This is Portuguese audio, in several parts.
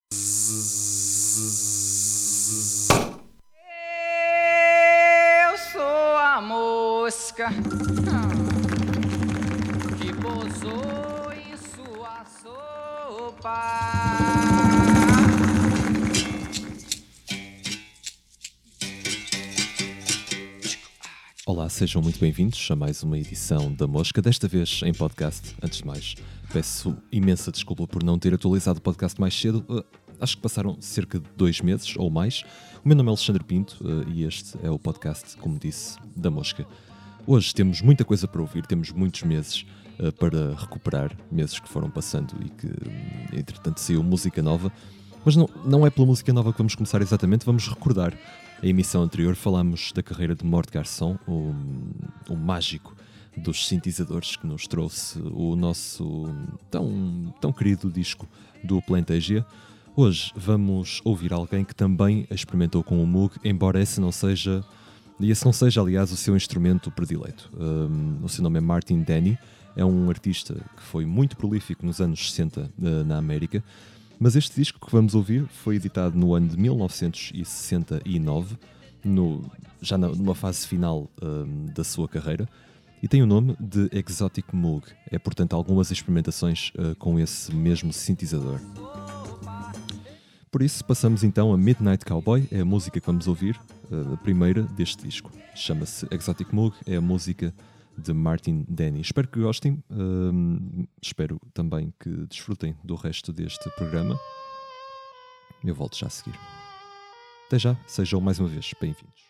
Eu sou a mosca que pousou em sua sopa. Olá, sejam muito bem-vindos a mais uma edição da Mosca, desta vez em podcast. Antes de mais, peço imensa desculpa por não ter atualizado o podcast mais cedo. Acho que passaram cerca de 2 meses ou mais. O meu nome é Alexandre Pinto e este é o podcast, como disse, da Mosca. Hoje temos muita coisa para ouvir, temos muitos meses para recuperar, meses que foram passando e que, entretanto, saiu música nova. Mas não é pela música nova que vamos começar exatamente, vamos recordar. A emissão anterior falámos da carreira de Mort Garçon, o mágico dos sintetizadores que nos trouxe o nosso tão querido disco do Plantasia. Hoje vamos ouvir alguém que também experimentou com o Moog, embora esse não seja, aliás, o seu instrumento predileto. O seu nome é Martin Denny, é um artista que foi muito prolífico nos anos 60 na América. Mas este disco que vamos ouvir foi editado no ano de 1969, já numa fase final da sua carreira, e tem o nome de Exotic Moog. É, portanto, algumas experimentações com esse mesmo sintetizador. Por isso, passamos então a Midnight Cowboy, é a música que vamos ouvir, a primeira deste disco. Chama-se Exotic Moog, é a música de Martin Denny. Espero que gostem, espero também que desfrutem do resto deste programa. Eu volto já a seguir. Até já, sejam mais uma vez bem-vindos.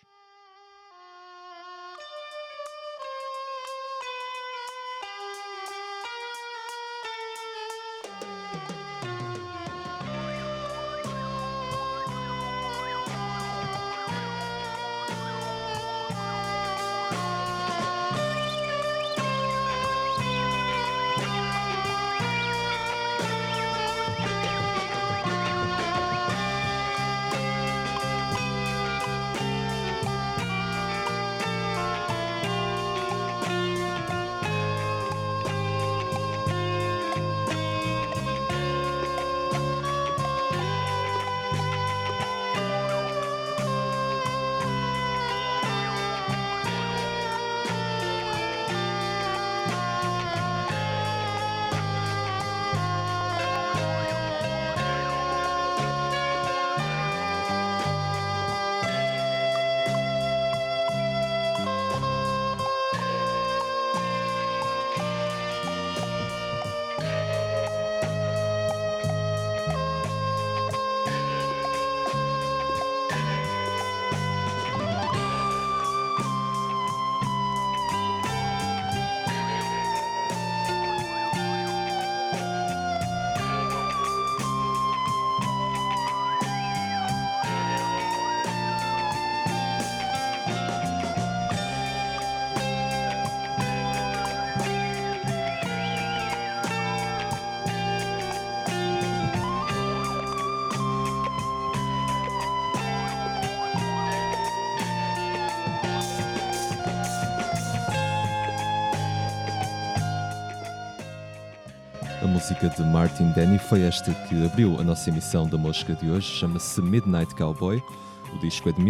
A música de Martin Denny foi esta que abriu a nossa emissão da Mosca de hoje, chama-se Midnight Cowboy. O disco é de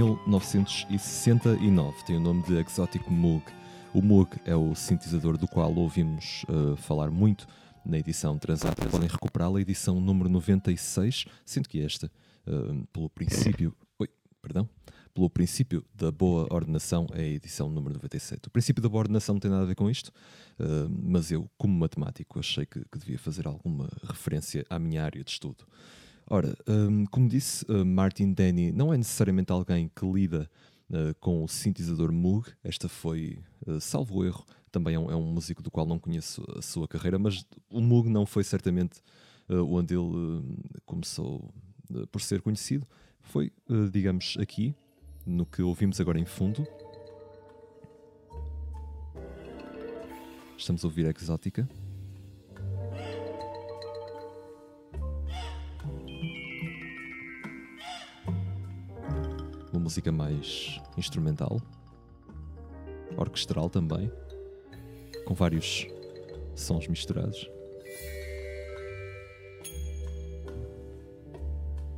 1969, tem o nome de Exotic Moog. O Moog é o sintetizador do qual ouvimos falar muito na edição Transata. Podem recuperá-la, a edição número 96, sendo que esta, pelo princípio da boa ordenação, é a edição número 97. O princípio da boa ordenação não tem nada a ver com isto, mas eu, como matemático, achei que devia fazer alguma referência à minha área de estudo. Ora, como disse, Martin Denny não é necessariamente alguém que lida com o sintetizador Moog. Esta foi, salvo erro, também é um músico do qual não conheço a sua carreira, mas o Moog não foi certamente onde ele começou por ser conhecido. Foi, digamos, aqui, no que ouvimos agora em fundo. Estamos a ouvir a Exótica. Uma música mais instrumental, orquestral também, com vários sons misturados.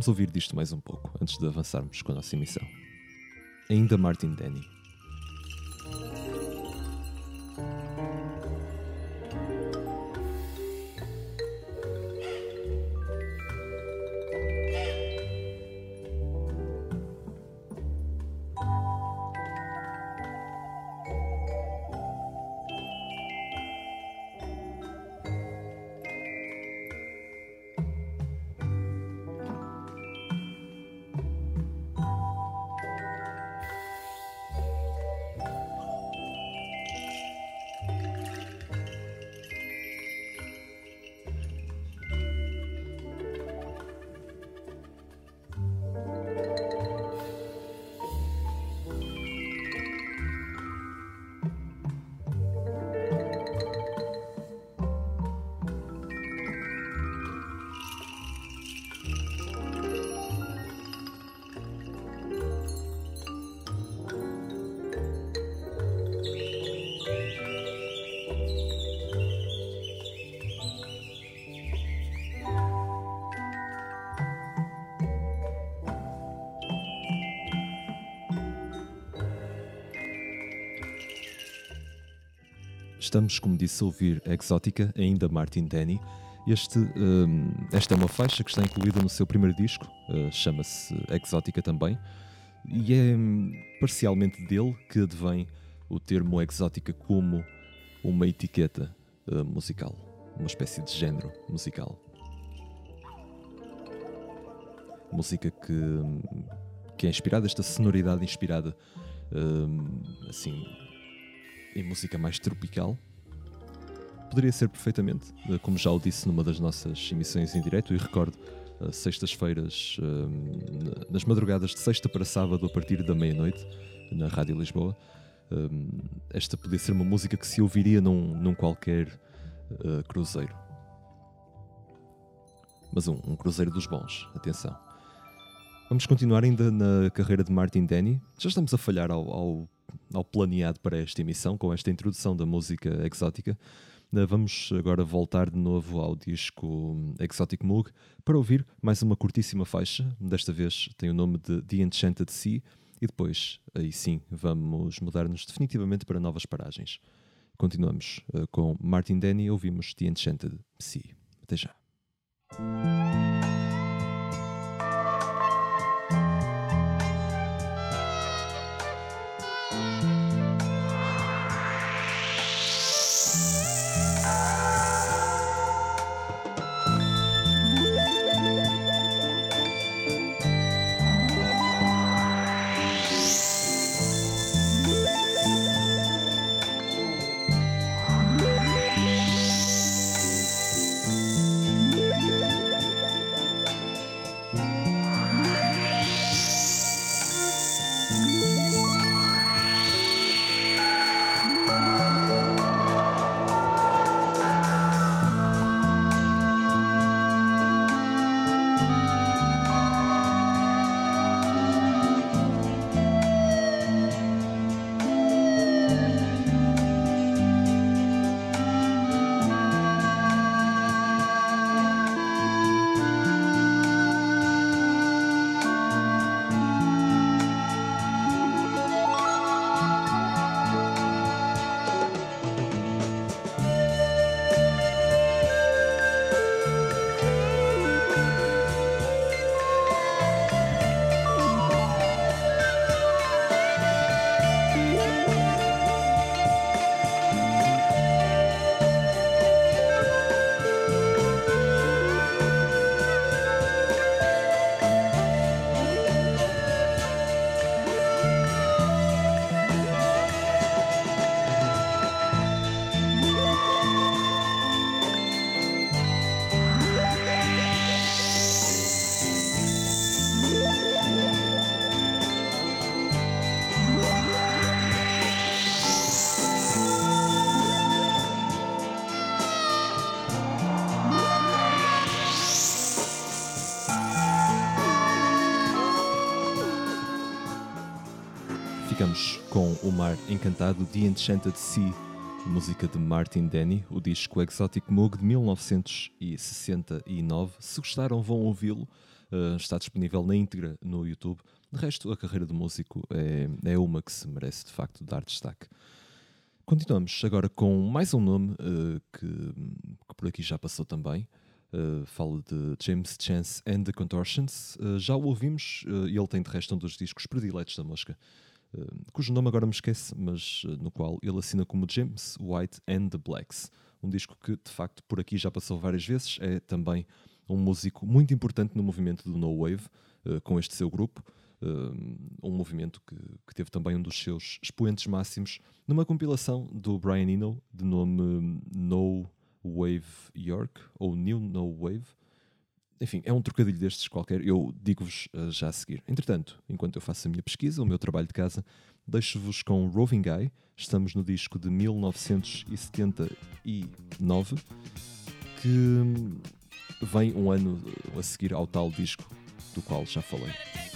Vamos ouvir disto mais um pouco, antes de avançarmos com a nossa emissão. Ainda Martin Denny. Estamos, como disse, a ouvir Exótica, ainda Martin Denny. Esta é uma faixa que está incluída no seu primeiro disco, chama-se Exótica também, e é parcialmente dele que advém o termo exótica como uma etiqueta musical, uma espécie de género musical. Música que é inspirada, esta sonoridade inspirada assim em música mais tropical. Poderia ser perfeitamente, como já o disse numa das nossas emissões em direto, e recordo, sextas-feiras, nas madrugadas de sexta para sábado, a partir da meia-noite, na Rádio Lisboa, esta podia ser uma música que se ouviria num qualquer cruzeiro. Mas um cruzeiro dos bons, atenção. Vamos continuar ainda na carreira de Martin Denny. Já estamos a falhar ao planeado para esta emissão, com esta introdução da música exótica. Vamos agora voltar de novo ao disco Exotic Moog para ouvir mais uma curtíssima faixa. Desta vez tem o nome de The Enchanted Sea e depois, aí sim, vamos mudar-nos definitivamente para novas paragens. Continuamos com Martin Denny, ouvimos The Enchanted Sea. Até já. Ficamos com O Mar Encantado, The Enchanted Sea, música de Martin Denny, o disco Exotic Moog de 1969. Se gostaram, vão ouvi-lo. está disponível na íntegra no YouTube. De resto, a carreira de músico é uma que se merece de facto dar destaque. Continuamos agora com mais um nome que por aqui já passou também. Falo de James Chance and the Contortions. Já o ouvimos e ele tem de resto um dos discos prediletos da Mosca, cujo nome agora me esquece, mas no qual ele assina como James White and the Blacks. Um disco que de facto por aqui já passou várias vezes. É também um músico muito importante no movimento do No Wave, com este seu grupo. Um movimento que teve também um dos seus expoentes máximos numa compilação do Brian Eno de nome No Wave York, ou New No Wave. Enfim, é um trocadilho destes qualquer, eu digo-vos já a seguir. Entretanto, enquanto eu faço a minha pesquisa, o meu trabalho de casa, deixo-vos com Roving Guy. Estamos no disco de 1979, que vem um ano a seguir ao tal disco do qual já falei.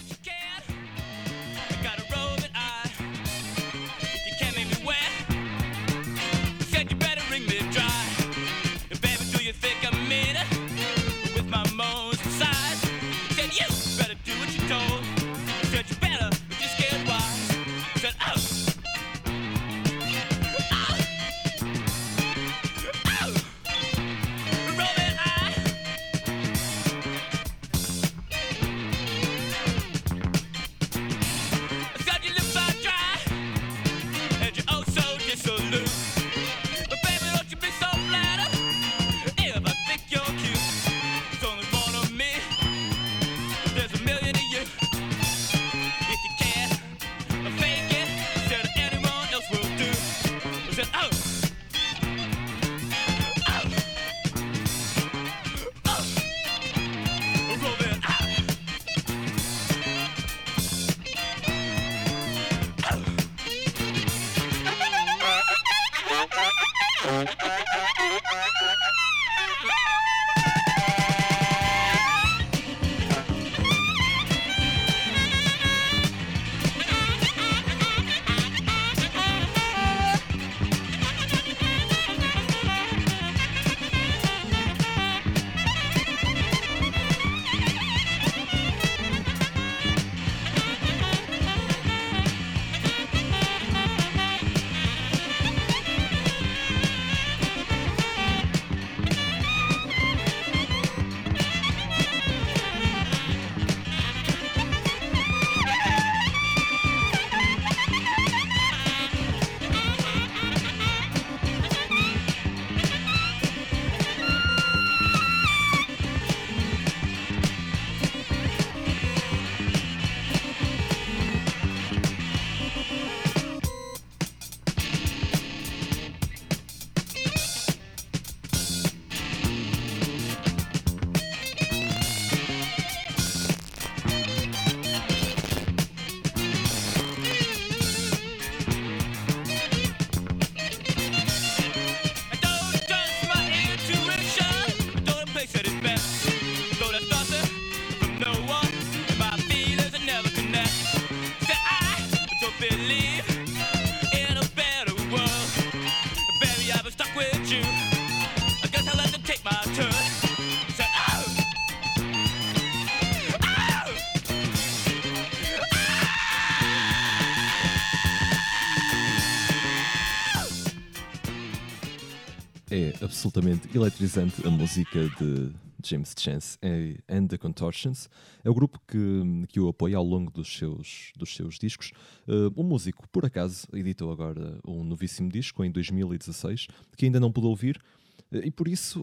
É absolutamente eletrizante a música de James Chance and the Contortions. É o grupo que o apoia ao longo dos seus discos. O músico, por acaso, editou agora um novíssimo disco em 2016, que ainda não pude ouvir, e por isso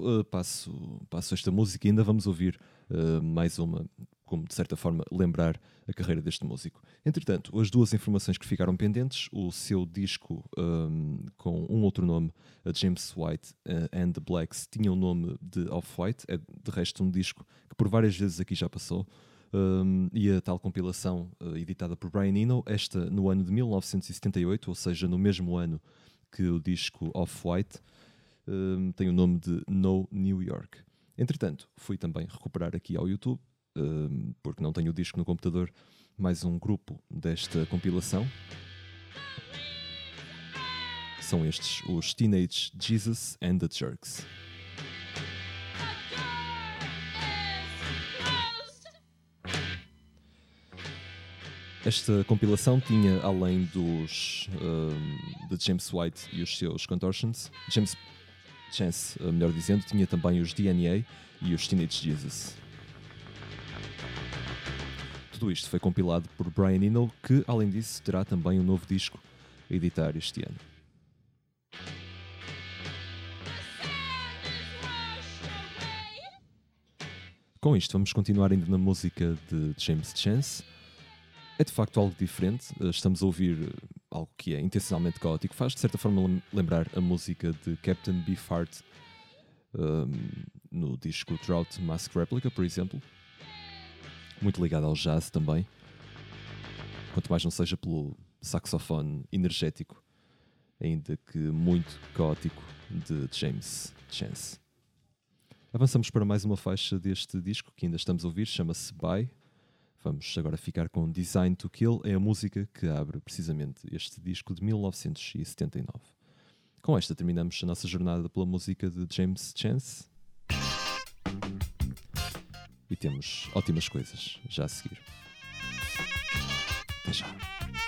passo esta música e ainda vamos ouvir mais uma, como de certa forma lembrar a carreira deste músico. Entretanto, as duas informações que ficaram pendentes, o seu disco com um outro nome, a James White and the Blacks, tinha o nome de Off-White, é de resto um disco que por várias vezes aqui já passou, e a tal compilação editada por Brian Eno, esta no ano de 1978, ou seja, no mesmo ano que o disco Off-White, tem o nome de No New York. Entretanto, fui também recuperar aqui ao YouTube, porque não tenho o disco no computador, mais um grupo desta compilação. São estes, os Teenage Jesus and the Jerks. Esta compilação tinha, além dos de James White e os seus Contortions, James Chance, melhor dizendo, tinha também os DNA e os Teenage Jesus. Tudo isto foi compilado por Brian Eno, que, além disso, terá também um novo disco a editar este ano. Com isto, vamos continuar ainda na música de James Chance. É de facto algo diferente. Estamos a ouvir algo que é intencionalmente caótico. Faz de certa forma lembrar a música de Captain Beefheart no disco Drought Mask Replica, por exemplo. Muito ligado ao jazz também. Quanto mais não seja pelo saxofone energético, ainda que muito caótico, de James Chance. Avançamos para mais uma faixa deste disco que ainda estamos a ouvir, chama-se Bye. Vamos agora ficar com Design to Kill, é a música que abre precisamente este disco de 1979. Com esta terminamos a nossa jornada pela música de James Chance. E temos ótimas coisas já a seguir. Até já.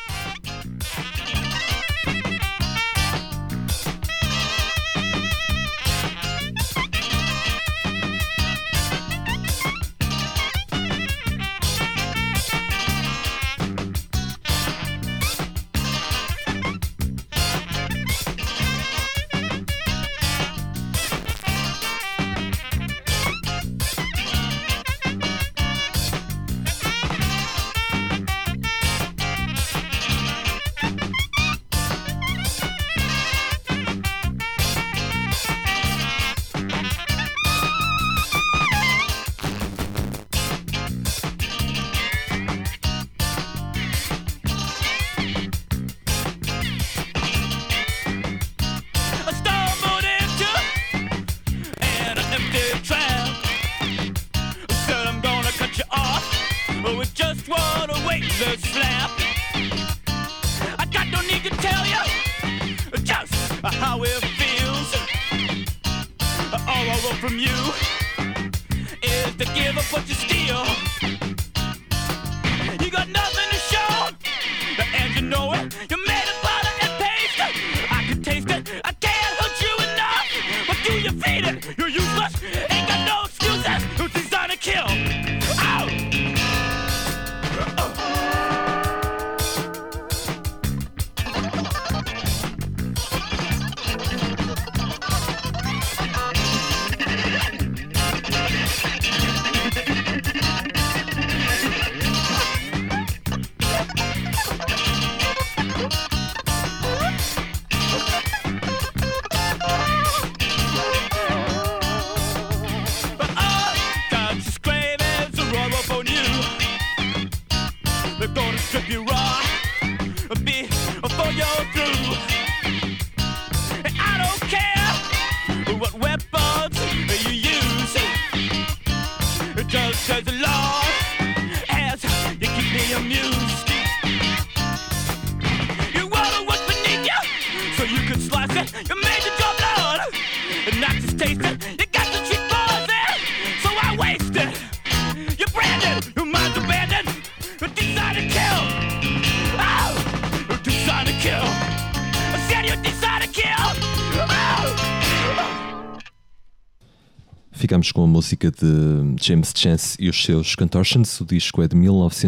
Ficamos com a música de James Chance e os seus Contortions. O disco é de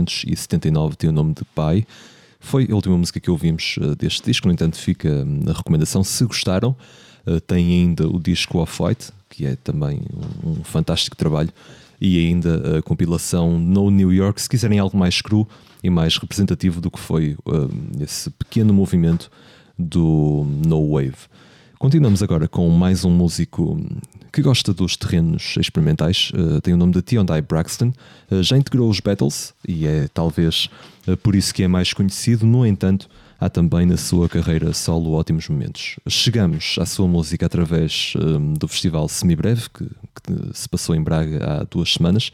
1979, tem o nome de Pai. Foi a última música que ouvimos deste disco, no entanto fica a recomendação. Se gostaram, tem ainda o disco Off-White, que é também um fantástico trabalho, e ainda a compilação No New York, se quiserem algo mais cru e mais representativo do que foi esse pequeno movimento do No Wave. Continuamos agora com mais um músico que gosta dos terrenos experimentais, tem o nome de Tion-Dai Braxton, já integrou os Battles e é talvez por isso que é mais conhecido. No entanto, há também na sua carreira solo ótimos momentos. Chegamos à sua música através do festival Semibreve, que se passou em Braga há 2 semanas,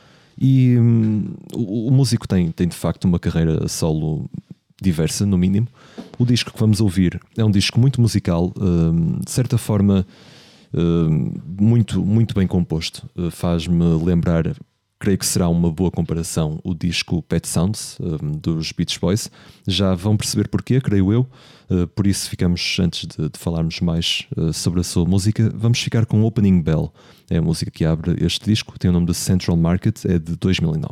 e o músico tem de facto uma carreira solo diversa, no mínimo. O disco que vamos ouvir é um disco muito musical, de certa forma muito, muito bem composto. Faz-me lembrar creio que será uma boa comparação o disco Pet Sounds, dos Beach Boys. Já vão perceber porquê, creio eu. Por isso ficamos, antes de falarmos mais sobre a sua música, vamos ficar com Opening Bell. É a música que abre este disco, tem o nome de Central Market, é de 2009.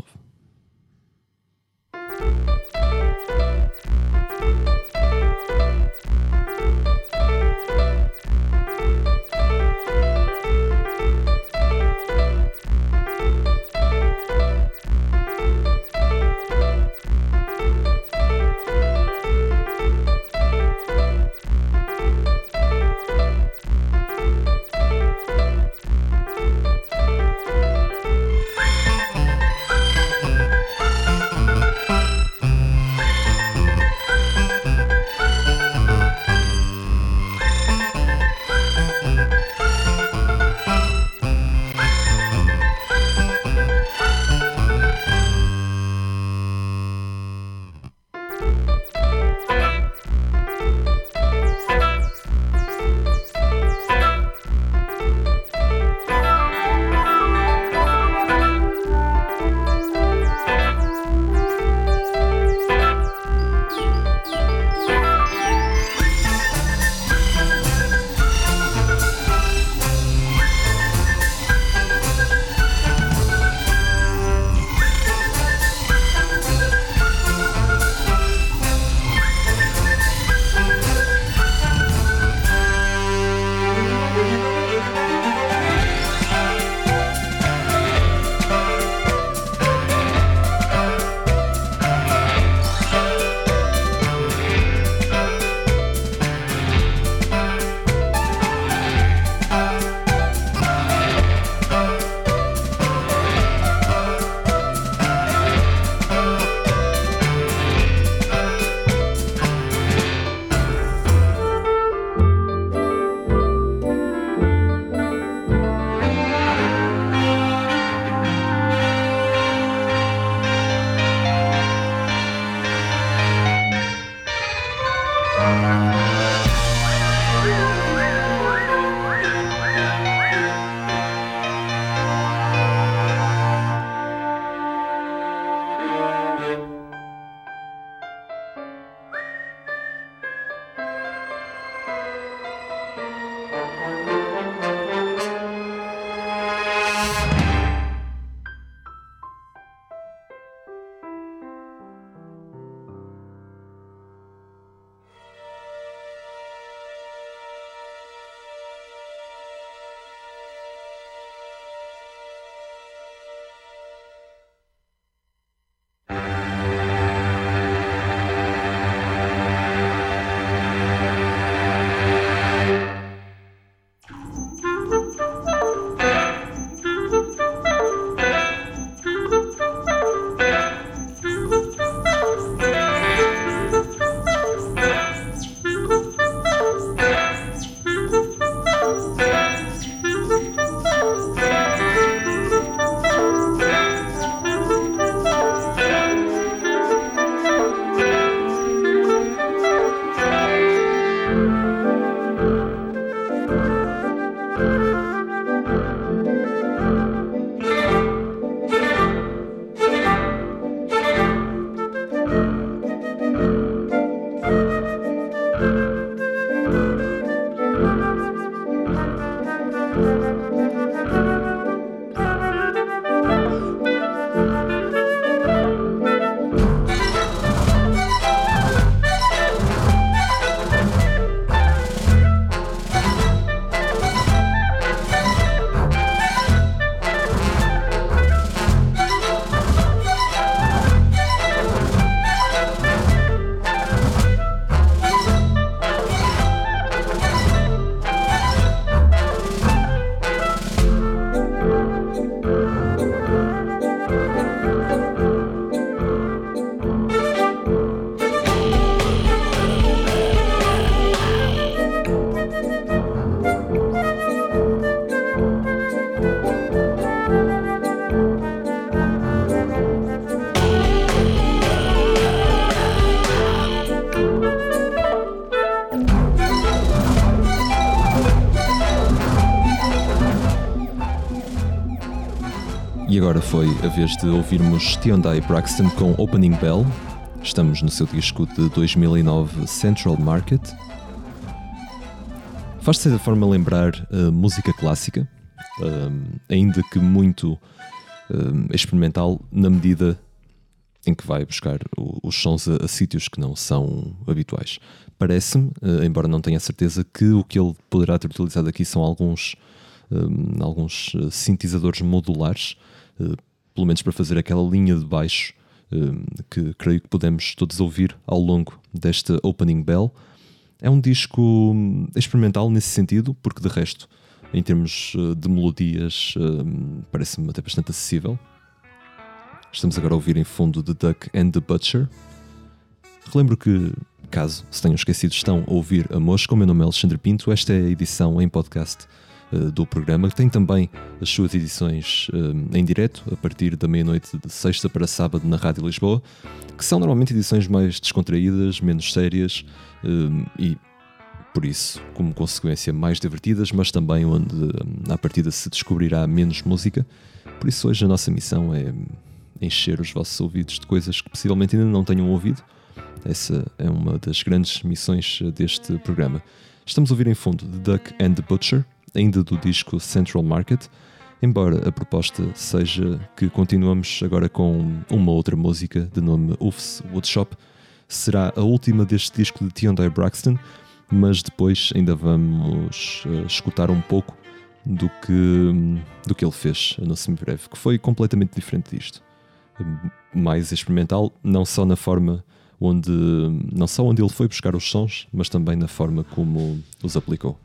E agora foi a vez de ouvirmos Tyondai Braxton com Opening Bell. Estamos no seu disco de 2009, Central Market. Faz de certa forma lembrar a música clássica, ainda que muito experimental, na medida em que vai buscar os sons a sítios que não são habituais. Parece-me, embora não tenha certeza, que o que ele poderá ter utilizado aqui são alguns sintetizadores modulares, pelo menos para fazer aquela linha de baixo que creio que podemos todos ouvir ao longo desta Opening Bell. É um disco experimental nesse sentido, porque de resto, em termos de melodias, parece-me até bastante acessível. Estamos agora a ouvir em fundo The Duck and the Butcher. Relembro que, caso se tenham esquecido, estão a ouvir a Mosca. O meu nome é Alexandre Pinto. Esta é a edição em podcast do programa, que tem também as suas edições em direto, a partir da meia-noite de sexta para sábado na Rádio Lisboa, que são normalmente edições mais descontraídas, menos sérias e, por isso, como consequência, mais divertidas, mas também onde, à partida, se descobrirá menos música. Por isso, hoje a nossa missão é encher os vossos ouvidos de coisas que possivelmente ainda não tenham ouvido. Essa é uma das grandes missões deste programa. Estamos a ouvir em fundo The Duck and the Butcher, ainda do disco Central Market, embora a proposta seja que continuamos agora com uma outra música de nome Uf's Woodshop. Será a última deste disco de Tyondai Braxton, mas depois ainda vamos escutar um pouco do que ele fez no semibreve, que foi completamente diferente disto. Mais experimental, não só onde ele foi buscar os sons, mas também na forma como os aplicou.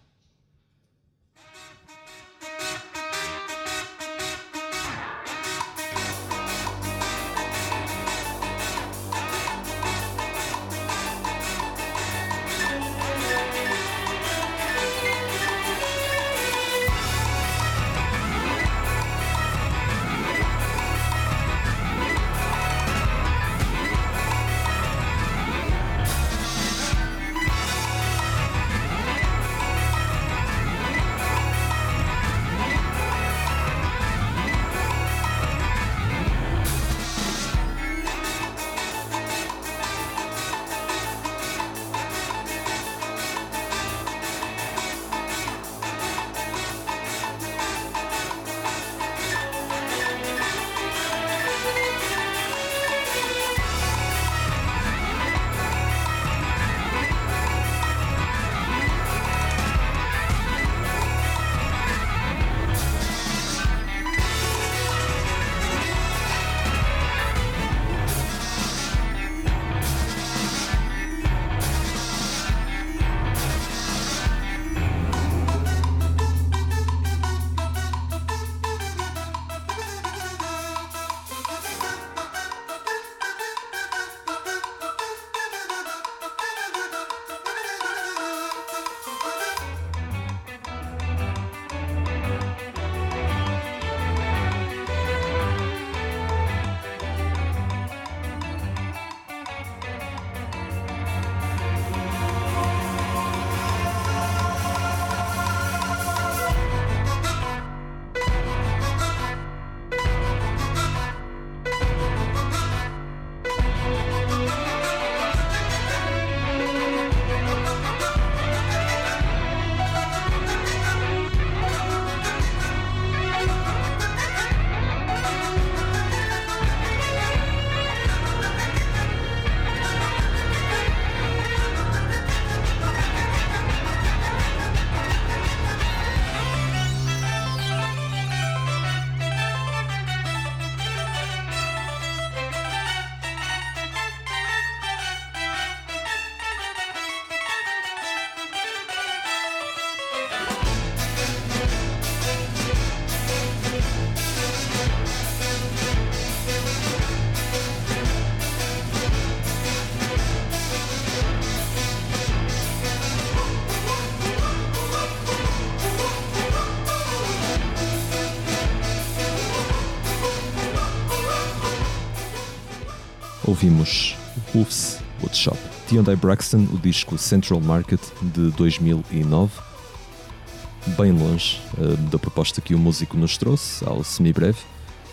Ouvimos Uf's Woodshop, Tyondai Braxton, o disco Central Market de 2009, bem longe da proposta que o músico nos trouxe ao semibreve.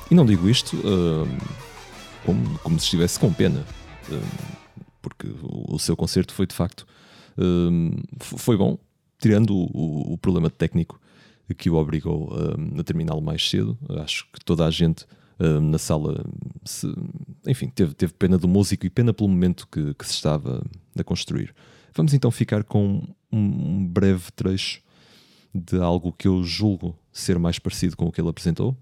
E não digo isto como se estivesse com pena, porque o seu concerto foi de facto foi bom, tirando o problema técnico que o obrigou a terminá-lo mais cedo. Acho que toda a gente na sala enfim, teve pena do músico e pena pelo momento que se estava a construir. Vamos então ficar com um breve trecho de algo que eu julgo ser mais parecido com o que ele apresentou.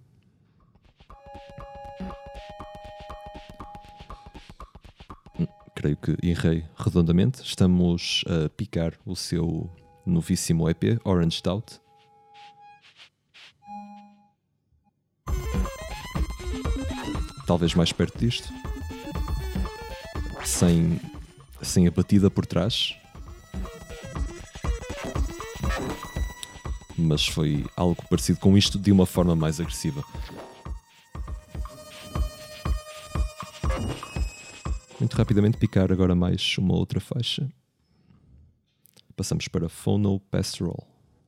Creio que errei redondamente. Estamos a picar o seu novíssimo EP, Orange Stout. Talvez mais perto disto. Sem a batida por trás. Mas foi algo parecido com isto de uma forma mais agressiva. Muito rapidamente picar agora mais uma outra faixa. Passamos para Phono Pastoral.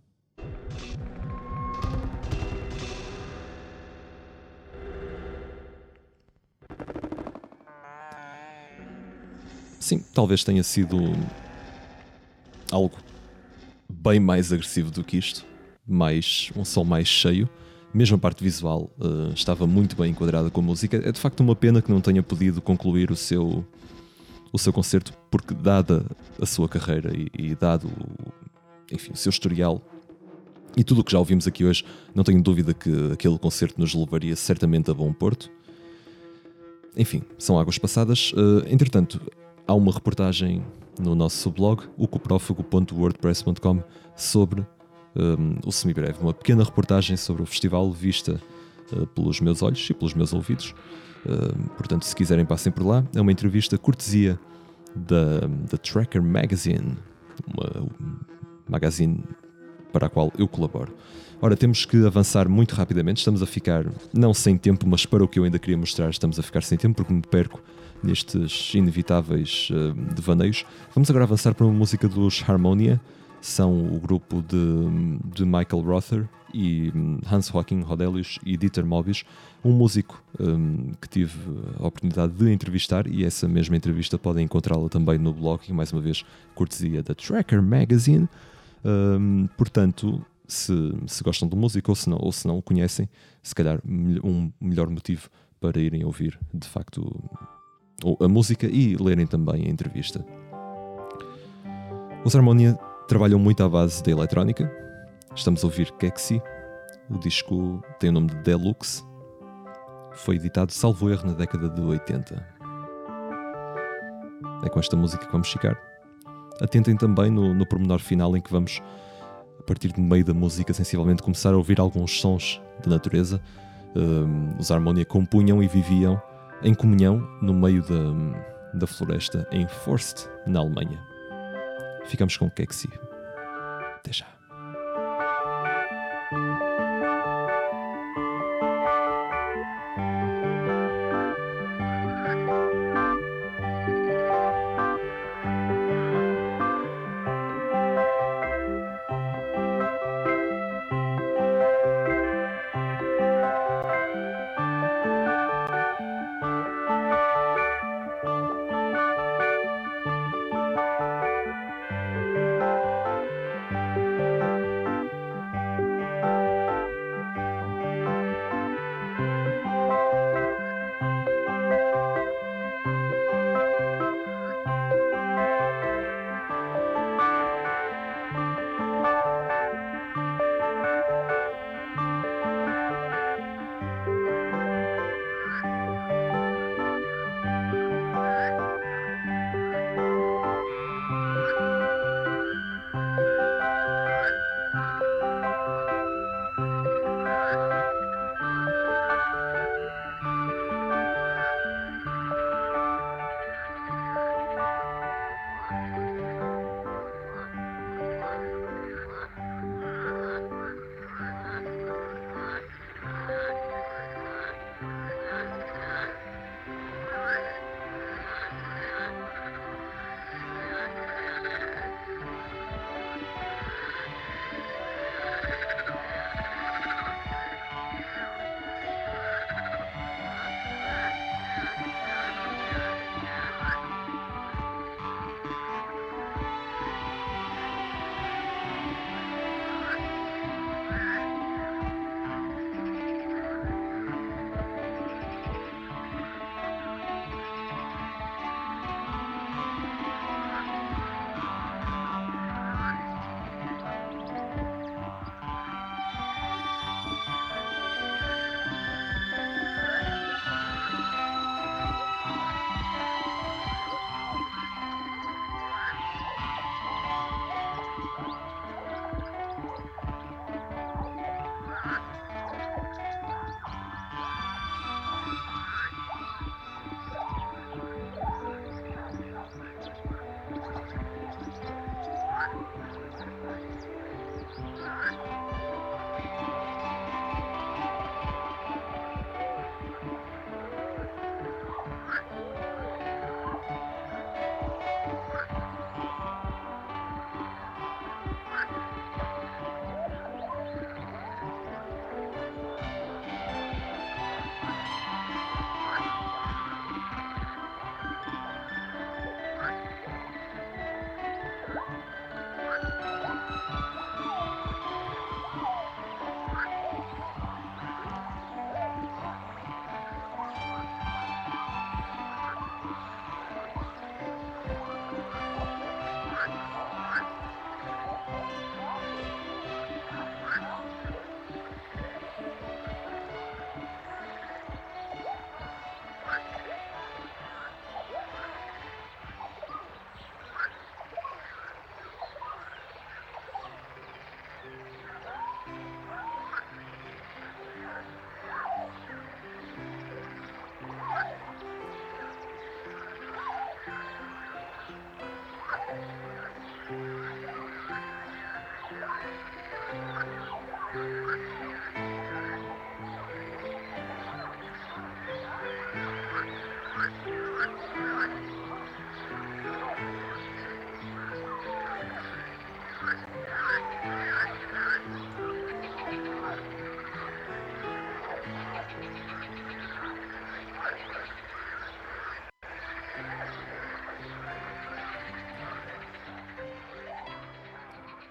Sim, talvez tenha sido algo bem mais agressivo do que isto. Um som mais cheio. Mesmo a parte visual estava muito bem enquadrada com a música. É de facto uma pena que não tenha podido concluir o seu concerto, porque dada a sua carreira e dado enfim, o seu historial e tudo o que já ouvimos aqui hoje, não tenho dúvida que aquele concerto nos levaria certamente a bom porto. Enfim, são águas passadas. Entretanto, há uma reportagem no nosso blog, o coprófago.wordpress.com, sobre o semibreve, uma pequena reportagem sobre o festival vista pelos meus olhos e pelos meus ouvidos. Portanto, se quiserem, passem por lá. É uma entrevista cortesia da Tracker Magazine, uma magazine para a qual eu colaboro. Ora, temos que avançar muito rapidamente. Estamos a ficar, não sem tempo, mas para o que eu ainda queria mostrar, estamos a ficar sem tempo porque me perco nestes inevitáveis devaneios. Vamos agora avançar para uma música dos Harmonia. São o grupo de Michael Rother e Hans-Joachim Rodelius e Dieter Mobius, um músico que tive a oportunidade de entrevistar, e essa mesma entrevista podem encontrá-la também no blog, e mais uma vez, cortesia da Tracker Magazine. Portanto, se gostam de música ou se não o conhecem, se calhar um melhor motivo para irem ouvir de facto a música e lerem também a entrevista. Os Harmonia trabalham muito à base da eletrónica. Estamos a ouvir Kexi. O disco tem o nome de Deluxe. Foi editado, salvo erro, na década de 80. É com esta música que vamos ficar. Atentem também no pormenor final, em que vamos, a partir do meio da música, sensivelmente começar a ouvir alguns sons de natureza. Os Harmonia compunham e viviam em comunhão no meio da floresta em Forst, na Alemanha. Ficamos com Kexi. Até já.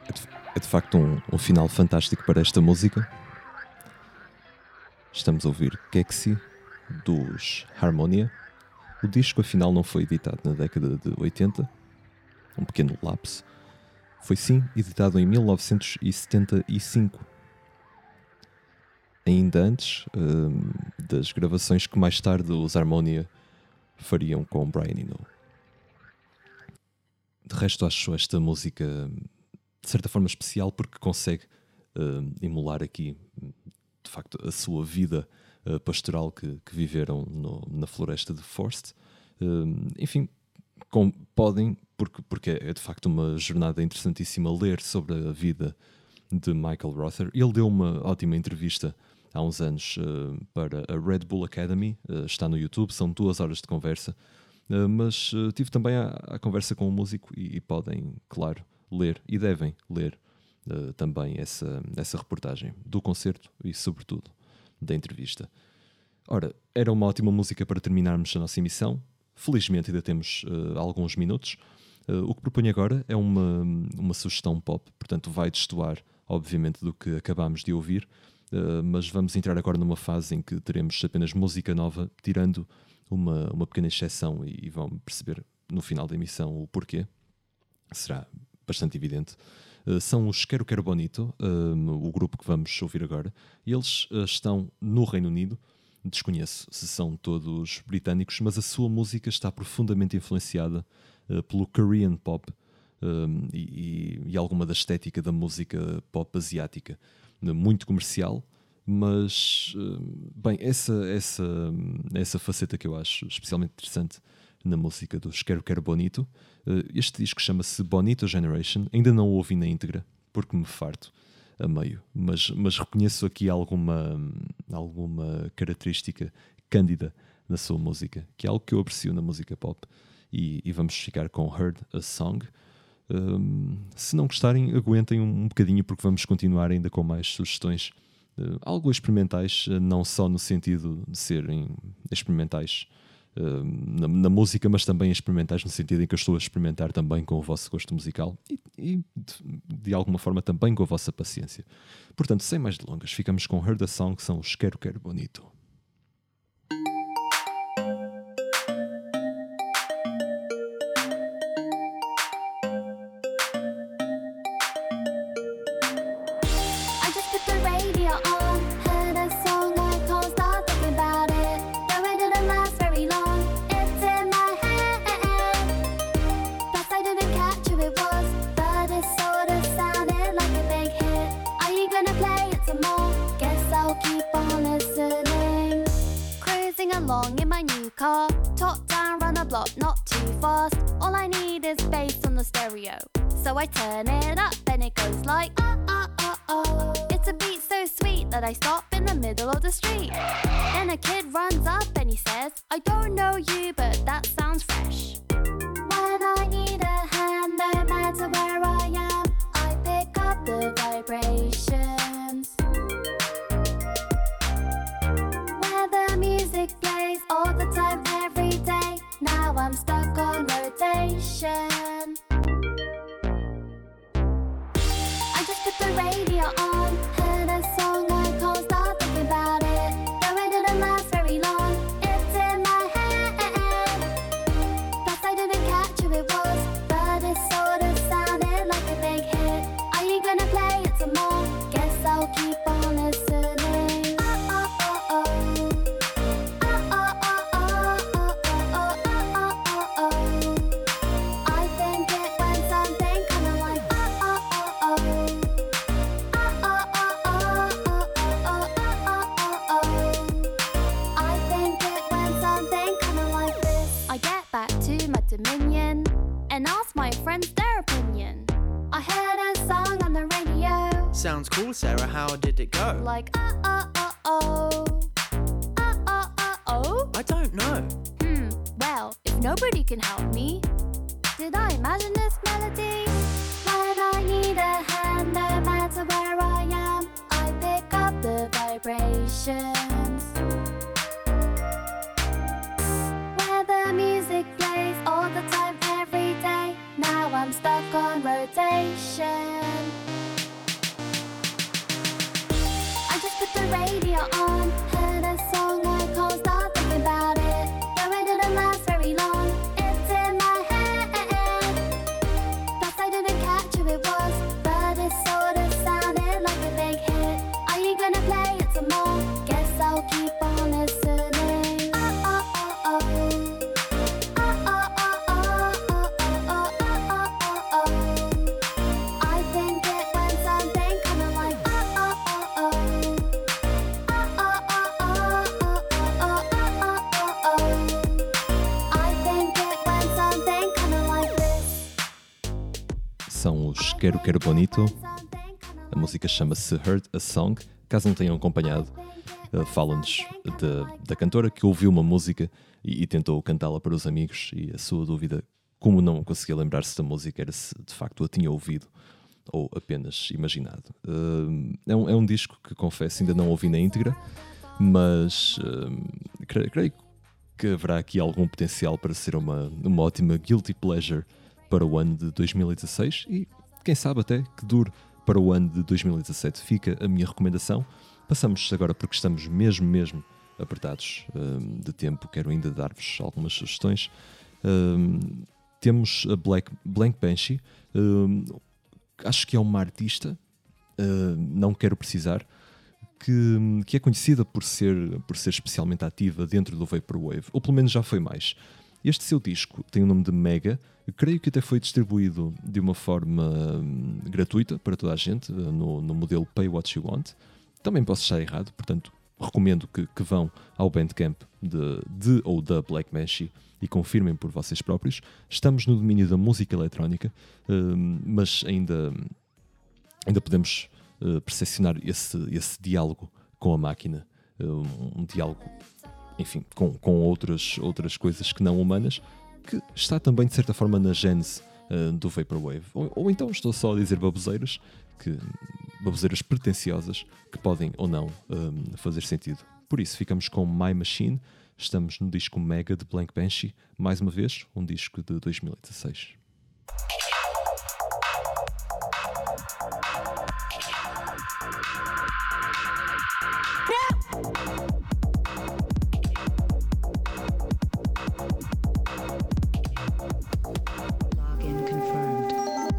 É de facto um final fantástico para esta música. Estamos a ouvir Kexi, dos Harmonia. O disco afinal não foi editado na década de 80, um pequeno lapso. Foi sim editado em 1975, ainda antes das gravações que mais tarde os Harmonia fariam com Brian Eno. De resto, acho esta música de certa forma especial porque consegue emular aqui de facto a sua vida pastoral que viveram na floresta de Forst. Enfim, podem, porque é de facto uma jornada interessantíssima ler sobre a vida de Michael Rother. Ele deu uma ótima entrevista há uns anos para a Red Bull Academy, está no YouTube, são 2 horas de conversa, mas tive também a conversa com o músico e podem, claro, ler e devem ler também essa reportagem do concerto e sobretudo da entrevista. Ora, era uma ótima música para terminarmos a nossa emissão. Felizmente ainda temos alguns minutos. O que proponho agora é uma sugestão pop, portanto vai destoar obviamente do que acabámos de ouvir, mas vamos entrar agora numa fase em que teremos apenas música nova, tirando uma pequena exceção e vão perceber no final da emissão o porquê. Será bastante evidente. São os Quero Quero Bonito, o grupo que vamos ouvir agora, e eles estão no Reino Unido. Desconheço se são todos britânicos, mas a sua música está profundamente influenciada pelo Korean pop e alguma da estética da música pop asiática. Muito comercial, mas bem, essa faceta que eu acho especialmente interessante na música dos Quero Quero Bonito. Este disco chama-se Bonito Generation. Ainda não o ouvi na íntegra porque me farto a meio, mas reconheço aqui alguma característica cândida na sua música, que é algo que eu aprecio na música pop, e vamos ficar com Heard a Song. Se não gostarem, aguentem um bocadinho, porque vamos continuar ainda com mais sugestões, algo experimentais, não só no sentido de serem experimentais na música, mas também experimentais no sentido em que eu estou a experimentar também com o vosso gosto musical e de alguma forma também com a vossa paciência. Portanto, sem mais delongas, ficamos com Heard a Song, que são os Quero Quero Bonito. In my new car, top down, run a block, not too fast. All I need is bass on the stereo, so I turn it up and it goes like oh. It's a beat so sweet that I stop in the middle of the street. Then a kid runs up and he says, I don't know you, but that sounds fresh. When I need a hand, no matter where I am, I pick up the vibrations. Where the music plays all the time, every day. Now I'm stuck on rotation. I just put the radio on, heard a song, I can't stop thinking about it. Though it didn't last very long, it's in my head. Plus I didn't catch who it was, but it sort of sounded like a big hit. Are you gonna play it some more? Guess I'll keep on listening. Dominion and ask my friends their opinion. I heard a song on the radio. Sounds cool, Sarah. How did it go? Like oh. I don't know. Well, if nobody can help me, did I imagine this melody? When I need a hand, no matter where I am, I pick up the vibrations. Where the music plays all the time, every day. Now I'm stuck stuck on rotation. I just put the radio on, heard a song, I can't stop thinking about it. Though it didn't last very long, it's in my head. Plus I didn't catch who it was, but it sort of sounded like a big hit. Are you gonna play it some more? Guess I'll keep on listening. Oh, oh, oh, oh. Oh, oh, oh, oh, oh, oh, oh, oh, oh, oh. I think it went something kinda like oh, oh, oh, oh. Oh, oh, oh, oh, oh, oh, oh, oh, oh. I think it went something kinda like this. São os Quero Quero Bonito. A música chama-se Heard a Song. Caso não tenham acompanhado, falam-nos da cantora que ouviu uma música e tentou cantá-la para os amigos, e a sua dúvida, como não conseguia lembrar-se da música, era se de facto a tinha ouvido ou apenas imaginado. É um disco que, confesso, ainda não ouvi na íntegra, mas creio que haverá aqui algum potencial para ser uma ótima guilty pleasure para o ano de 2016 e, quem sabe, até que dure para o ano de 2017. Fica a minha recomendação. Passamos agora, porque estamos mesmo apertados de tempo, quero ainda dar-vos algumas sugestões. Temos a Blank Banshee, acho que é uma artista, não quero precisar, que é conhecida por ser especialmente ativa dentro do Vaporwave, ou pelo menos já foi mais. Este seu disco tem o nome de Mega, creio que até foi distribuído de uma forma gratuita para toda a gente, no modelo Pay What You Want. Também posso estar errado, portanto recomendo que vão ao Bandcamp de ou da Black Banshee e confirmem por vocês próprios. Estamos no domínio da música eletrónica, mas ainda podemos percepcionar esse diálogo com a máquina, um diálogo, enfim, com outras coisas que não humanas, que está também de certa forma na gênese do Vaporwave. Ou então estou só a dizer baboseiras pretenciosas que podem ou não fazer sentido. Por isso ficamos com My Machine. Estamos no disco Mega de Blank Banshee, mais uma vez um disco de 2016. Login confirmed.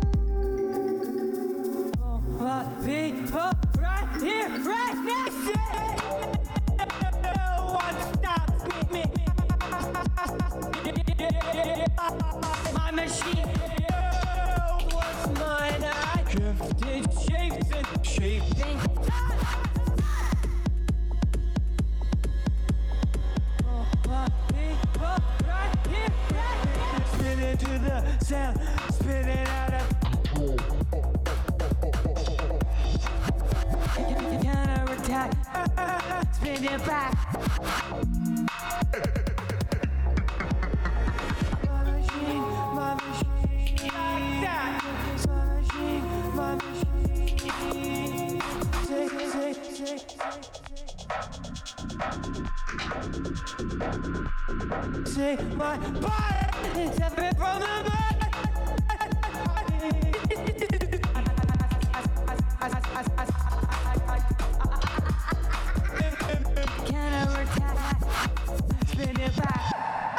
Right here, right next to it. No one stops me. My machine was mine. I drifted, shapes and shaping. Right here, spinning to the sound, spinning out of. Counter attack, spin it back. My machine, like that. My machine. Say my body is separate from the body. Spin it back.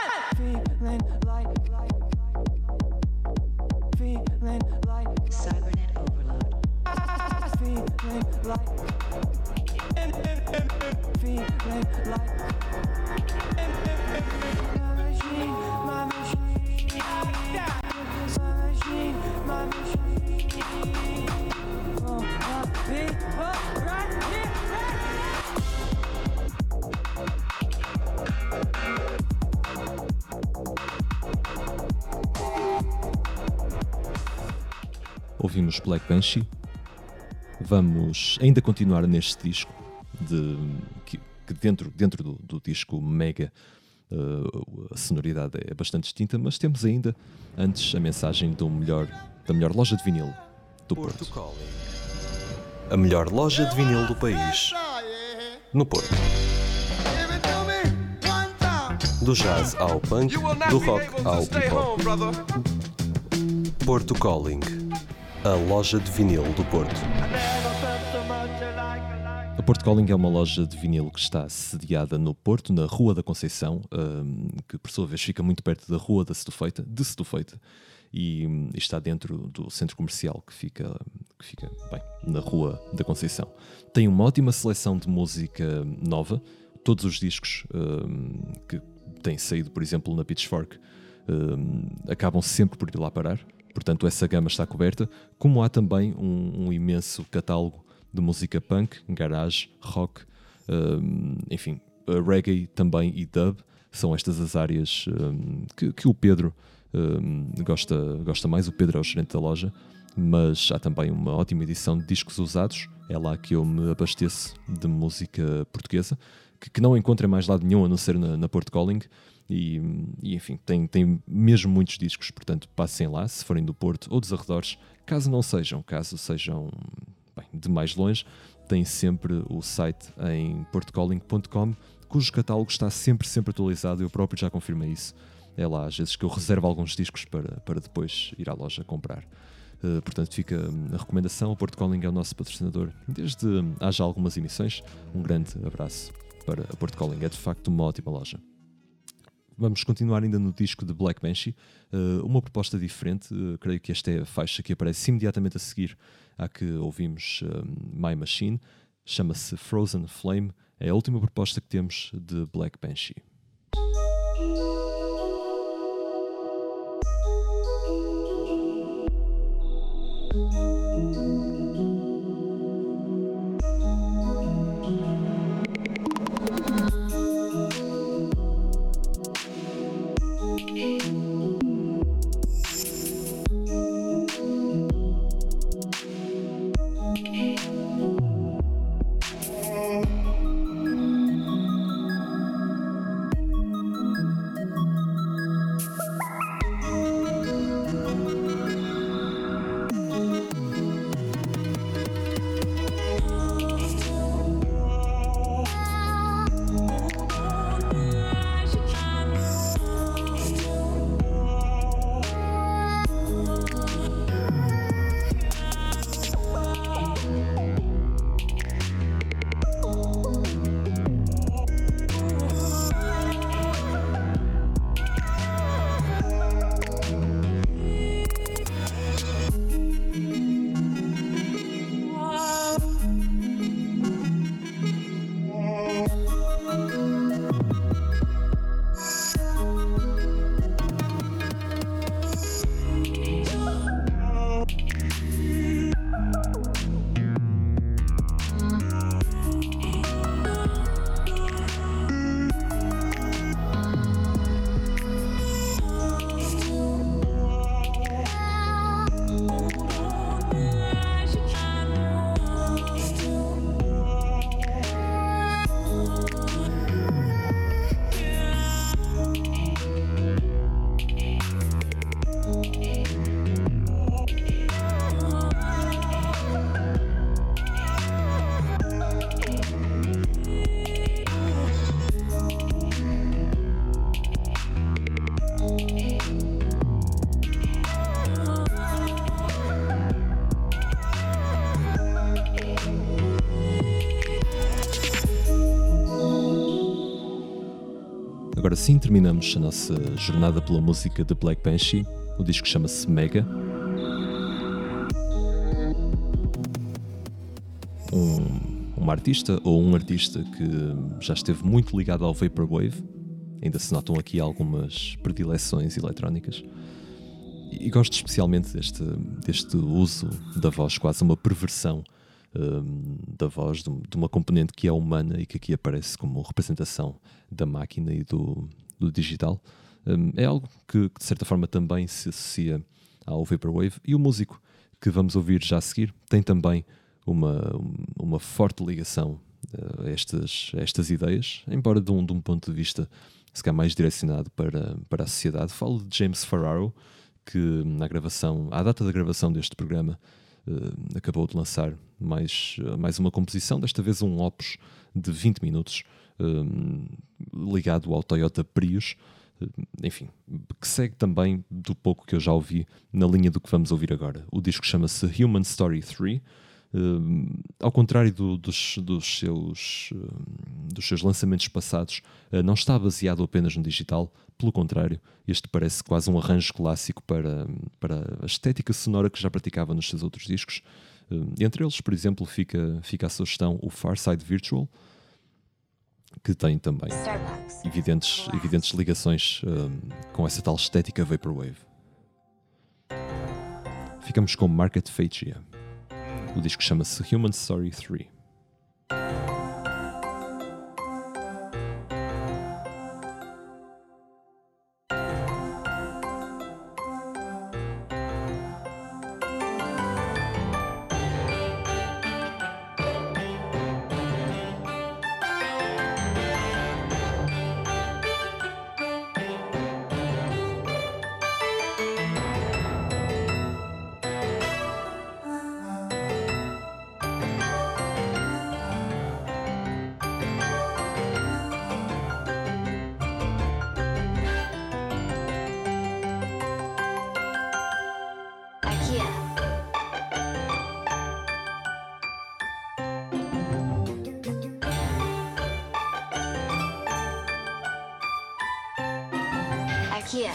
Feeling like Cybernet overload. feeling like my machine, my machine. Oh, right here. Ouvimos Black Banshee. Vamos ainda continuar neste disco que dentro do disco Mega a sonoridade é bastante distinta, mas temos ainda antes a mensagem da melhor loja de vinil do Porto. A melhor loja de vinil do país, no Porto. Do jazz ao punk, do rock ao hip hop. Porto Calling, a loja de vinil do Porto. A Porto Calling é uma loja de vinil que está sediada no Porto, na Rua da Conceição, que por sua vez fica muito perto da Rua de Setúfeita, e está dentro do centro comercial que fica bem, na Rua da Conceição. Tem uma ótima seleção de música nova, todos os discos que têm saído, por exemplo, na Pitchfork, acabam sempre por ir lá parar, portanto essa gama está coberta, como há também um imenso catálogo de música punk, garage, rock, enfim, reggae também e dub. São estas as áreas que o Pedro gosta mais. O Pedro é o gerente da loja, mas há também uma ótima edição de discos usados. É lá que eu me abasteço de música portuguesa, que não encontro em mais lado nenhum a não ser na Porto Calling. E enfim, tem mesmo muitos discos, portanto passem lá se forem do Porto ou dos arredores. Caso sejam bem, de mais longe, tem sempre o site em portocalling.com, cujo catálogo está sempre atualizado. Eu próprio já confirmei isso. É lá às vezes que eu reservo alguns discos para depois ir à loja comprar. Portanto fica a recomendação. O Porto Calling é o nosso patrocinador desde há já algumas emissões. Um grande abraço para a Porto Calling, é de facto uma ótima loja. Vamos continuar ainda no disco de Black Banshee, uma proposta diferente. Creio que esta é a faixa que aparece imediatamente a seguir à que ouvimos, My Machine. Chama-se Frozen Flame, é a última proposta que temos de Black Banshee. Agora sim terminamos a nossa jornada pela música de Black Banshee. O disco chama-se Mega. Uma artista ou um artista que já esteve muito ligado ao Vaporwave. Ainda se notam aqui algumas predileções eletrónicas. E gosto especialmente deste uso da voz, quase uma perversão da voz, de uma componente que é humana e que aqui aparece como representação da máquina e do digital. É algo que de certa forma também se associa ao Vaporwave, e o músico que vamos ouvir já a seguir tem também uma forte ligação a estas ideias, embora de um ponto de vista se calhar mais direcionado para a sociedade. Falo de James Ferraro, que à data da gravação deste programa acabou de lançar mais uma composição, desta vez um opus de 20 minutos, ligado ao Toyota Prius, enfim, que segue também, do pouco que eu já ouvi, na linha do que vamos ouvir agora. O disco chama-se Human Story 3. Ao contrário dos seus lançamentos passados, não está baseado apenas no digital. Pelo contrário, este parece quase um arranjo clássico para a estética sonora que já praticava nos seus outros discos. Entre eles, por exemplo, fica a sugestão o Farside Virtual, que tem também evidentes ligações com essa tal estética Vaporwave. Ficamos com Market Fatia. O disco chama-se Human Story 3. IKEA.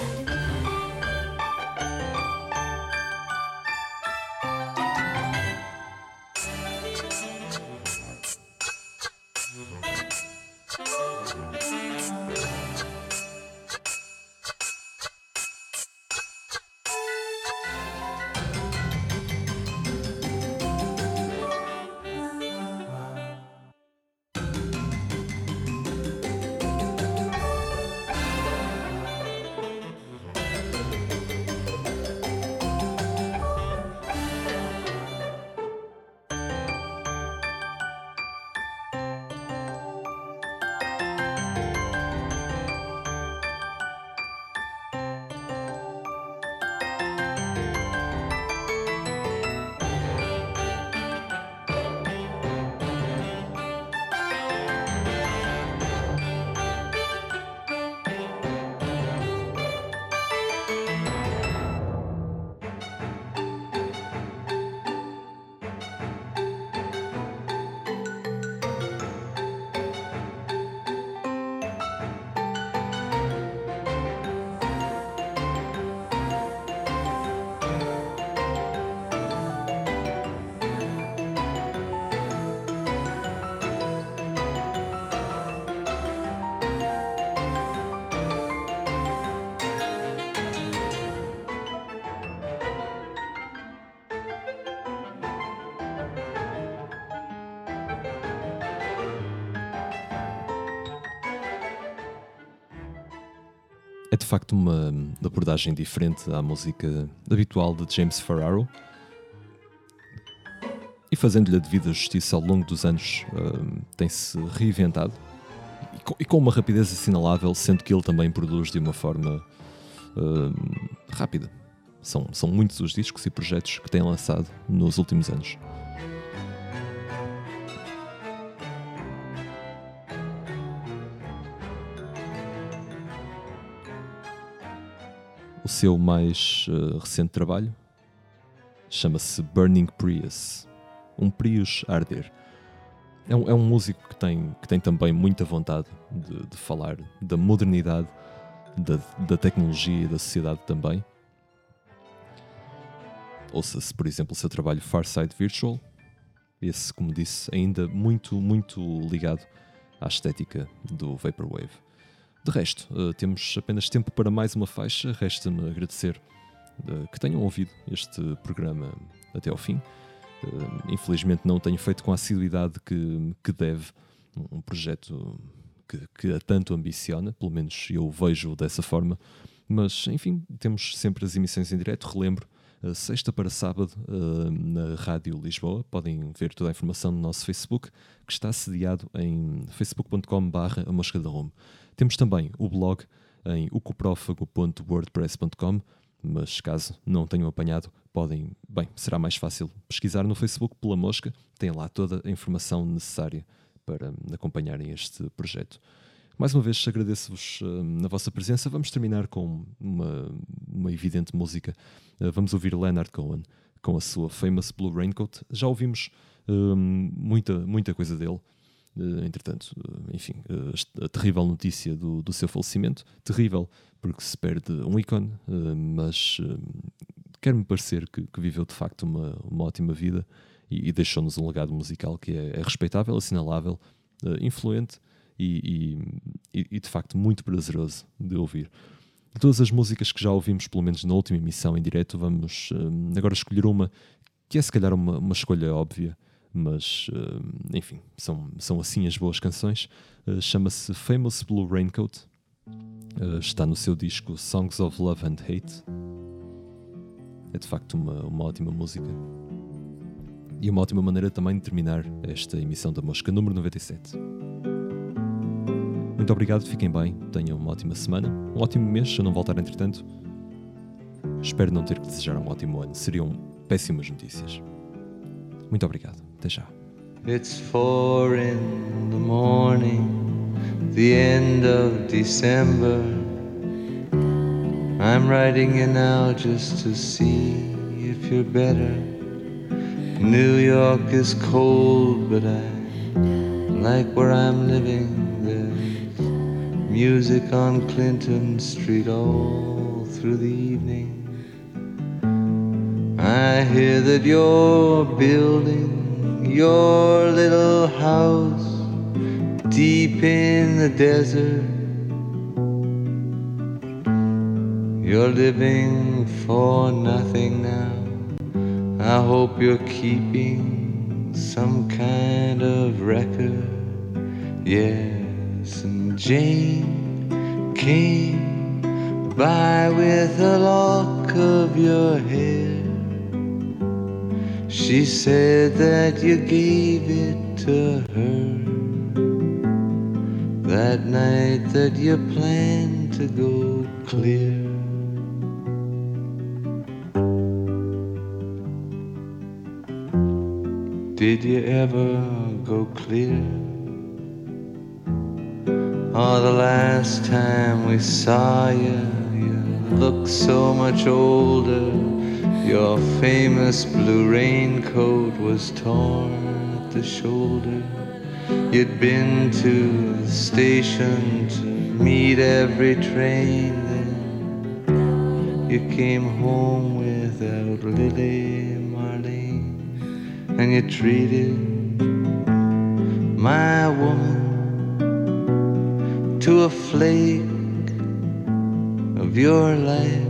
É de facto uma abordagem diferente à música habitual de James Ferraro, e fazendo-lhe a devida justiça ao longo dos anos, tem-se reinventado e com uma rapidez assinalável, sendo que ele também produz de uma forma rápida. São muitos os discos e projetos que tem lançado nos últimos anos. O seu mais recente trabalho chama-se Burning Prius, um Prius a arder. É um músico que tem também muita vontade de falar da modernidade, da tecnologia e da sociedade também. Ouça-se, por exemplo, o seu trabalho Farside Virtual, esse, como disse, ainda muito, muito ligado à estética do Vaporwave. De resto, temos apenas tempo para mais uma faixa. Resta-me agradecer que tenham ouvido este programa até ao fim. Infelizmente não tenho feito com a assiduidade que deve um projeto que a tanto ambiciona, pelo menos eu vejo dessa forma, mas enfim, temos sempre as emissões em direto. Relembro, sexta para sábado na Rádio Lisboa. Podem ver toda a informação no nosso Facebook, que está sediado em facebook.com/amoscadarume. Temos também o blog em ucoprófago.wordpress.com, mas caso não tenham apanhado, será mais fácil pesquisar no Facebook pela Mosca. Tem lá toda a informação necessária para acompanharem este projeto. Mais uma vez agradeço-vos a vossa presença. Vamos terminar com uma evidente música. Vamos ouvir Leonard Cohen com a sua Famous Blue Raincoat. Já ouvimos muita coisa dele. Entretanto, enfim, a terrível notícia do seu falecimento. Terrível porque se perde um ícone, mas quer-me parecer que viveu de facto uma ótima vida e deixou-nos um legado musical que é respeitável, assinalável, influente e de facto muito prazeroso de ouvir. De todas as músicas que já ouvimos, pelo menos na última emissão em direto, vamos agora escolher uma que é se calhar uma escolha óbvia, mas enfim, são assim as boas canções. Chama-se Famous Blue Raincoat, está no seu disco Songs of Love and Hate. É de facto uma ótima música e uma ótima maneira também de terminar esta emissão da Mosca número 97. Muito obrigado, fiquem bem, tenham uma ótima semana, um ótimo mês, se eu não voltar entretanto. Espero não ter que desejar um ótimo ano, seriam péssimas notícias. Muito obrigado, até já. It's 4 in the morning, the end of December. I'm writing you now just to see if you're better. New York is cold, but I like where I'm living. There's music on Clinton Street all through the evening. I hear that you're building your little house deep in the desert. You're living for nothing now. I hope you're keeping some kind of record. Yes, and Jane came by with a lock of your hair. She said that you gave it to her that night that you planned to go clear. Did you ever go clear? Oh, the last time we saw you, you looked so much older. Your famous blue raincoat was torn at the shoulder. You'd been to the station to meet every train. Then you came home without Lily Marlene. And you treated my woman to a flake of your life.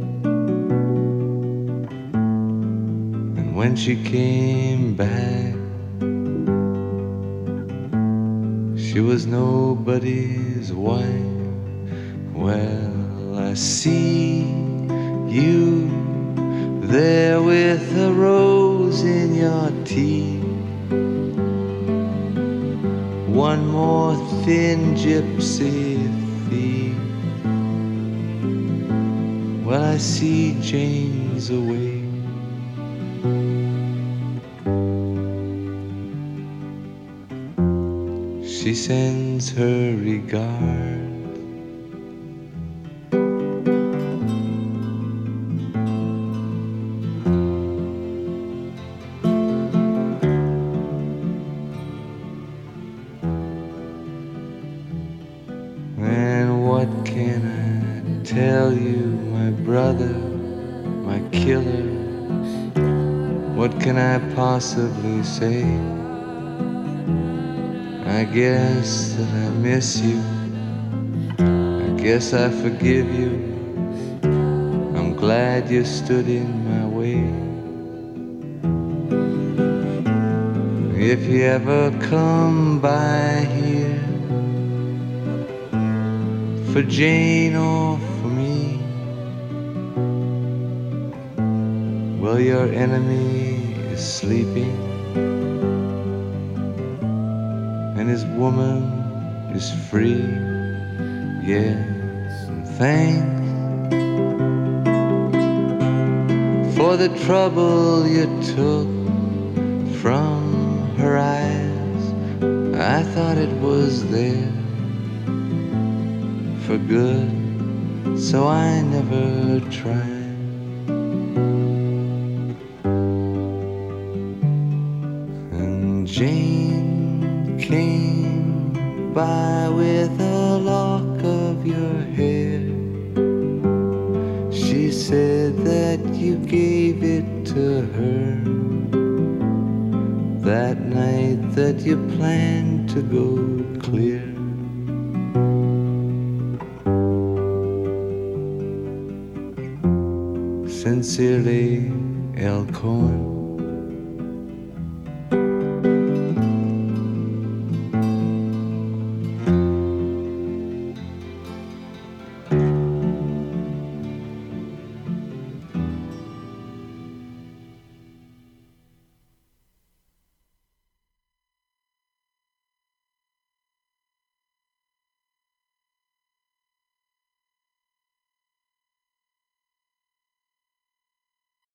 And when she came back, she was nobody's wife. Well, I see you there with a rose in your teeth. One more thin gypsy thief. Well, I see Jane's away. She sends her regards. And what can I tell you, my brother, my killer? What can I possibly say? I guess that I miss you. I guess I forgive you. I'm glad you stood in my way. If you ever come by here, for Jane or for me, well, your enemy is sleeping, and his woman is free. Yes, and thanks for the trouble you took from her eyes. I thought it was there, for good, so I never tried. And Jane came by with a lock of your hair. She said that you gave it to her that night that you planned to go clear. Sincerely, L. Cohen.